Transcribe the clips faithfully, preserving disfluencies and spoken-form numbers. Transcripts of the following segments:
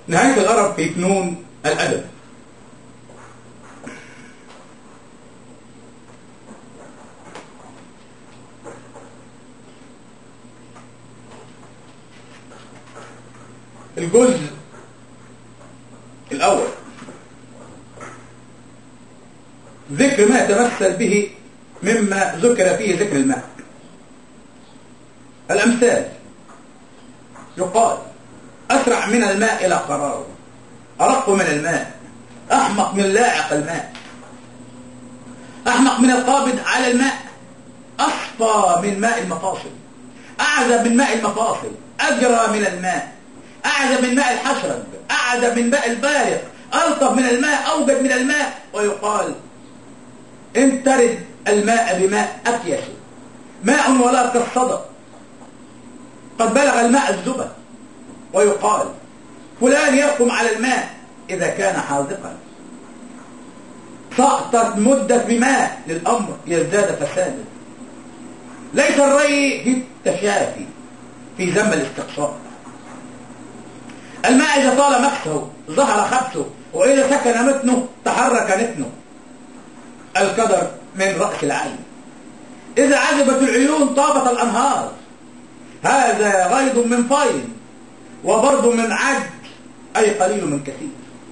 نهاية الغرض في فنون الأدب. الجزء الأول ذكر ما يتمثل به مما ذكر فيه ذكر الماء. الأمثال: يقال أسرع من الماء إلى قراره، أرق من الماء، أحمق من لاعق الماء، أحمق من القابض على الماء، أصفى من ماء المفاصل، أعذب من ماء المفاصل، أجرى من الماء، أعذب من ماء الحشرب، أعذب من ماء البارق، ألطف من الماء، أوجد من الماء. ويقال إن ترد الماء بماء أكيس ماء ولا كالصدى قد بلغ الماء الزبد. ويقال فلان يرقم على الماء إذا كان حاذقا. سقطت مدة بماء للأمر يزداد فسادا. ليس الري في التشافي، في ذم الاستقصاء. الماء إذا طال مكسه ظهر خبثه، وإذا سكن متنه تحرك نتنه. القدر من رأس العين. إذا عذبت العيون طابت الأنهار. هذا غيض من فيض وبرد من عد، أي قليل من كثير.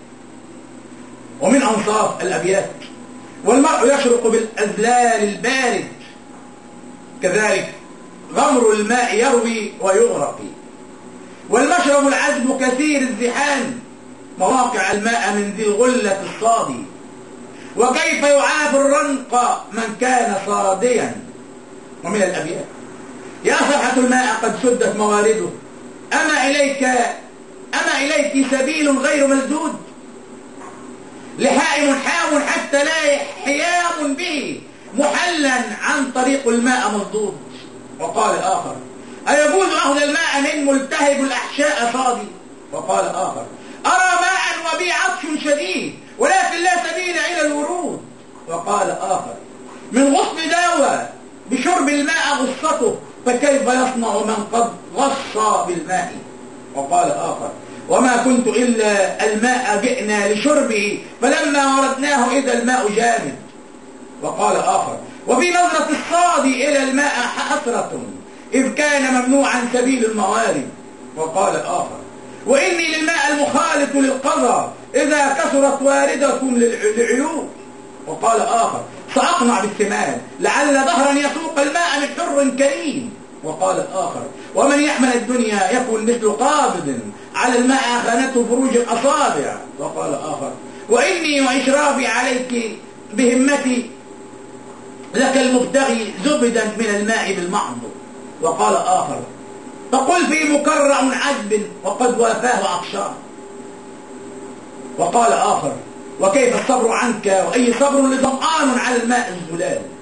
ومن أنصاف الأبيات: والمرء يشرق بالأذلال البارد، كذلك غمر الماء يروي ويغرق. والمشرب العذب كثير الزحام، مواقع الماء من ذي الغلة الصادي. وكيف يعافي الرنق من كان صاديا. ومن الأبيات: يا صفحة الماء قد سدت موارده، أما إليك أما إليك سبيل غير مسدود. لحائم حام حتى لا حيام به، محلا عن طريق الماء مصدود. وقال آخر: أيجوز أخذ الماء من ملتهب الأحشاء صادي. وقال آخر: أرى ماء وبي عطش شديد ولكن لا سبيل إلى الورود. وقال آخر: من غصن داوى بشرب الماء غصته، فكيف يصنع من قد غص بالماء. وقال آخر: وما كنت إلا الماء جئنا لشربه، فلما وردناه إذا الماء جامد. وقال آخر: وفي نظرة الصادي إلى الماء حسرة، إذ كان ممنوعا سبيل الموارد. وقال آخر: وإني للماء المخالط للقضاء، إذا كثرت واردة للعيوب. وقال آخر: سأقنع بالثمال، لعل ظهرا يسوق الماء من حر كريم. وقال آخر: ومن يحمل الدنيا يكون مثل قابض على الماء خانته فروج الأصابع. وقال آخر: وإني وإشرافي عليك بهمتي لك المبتغي زبدا من الماء بالمعض. وقال آخر: فقل في مكرع عذب وقد وافاه عطشان. وقال آخر: وكيف الصبر عنك وأي صبر لظمآن على الماء الزلال.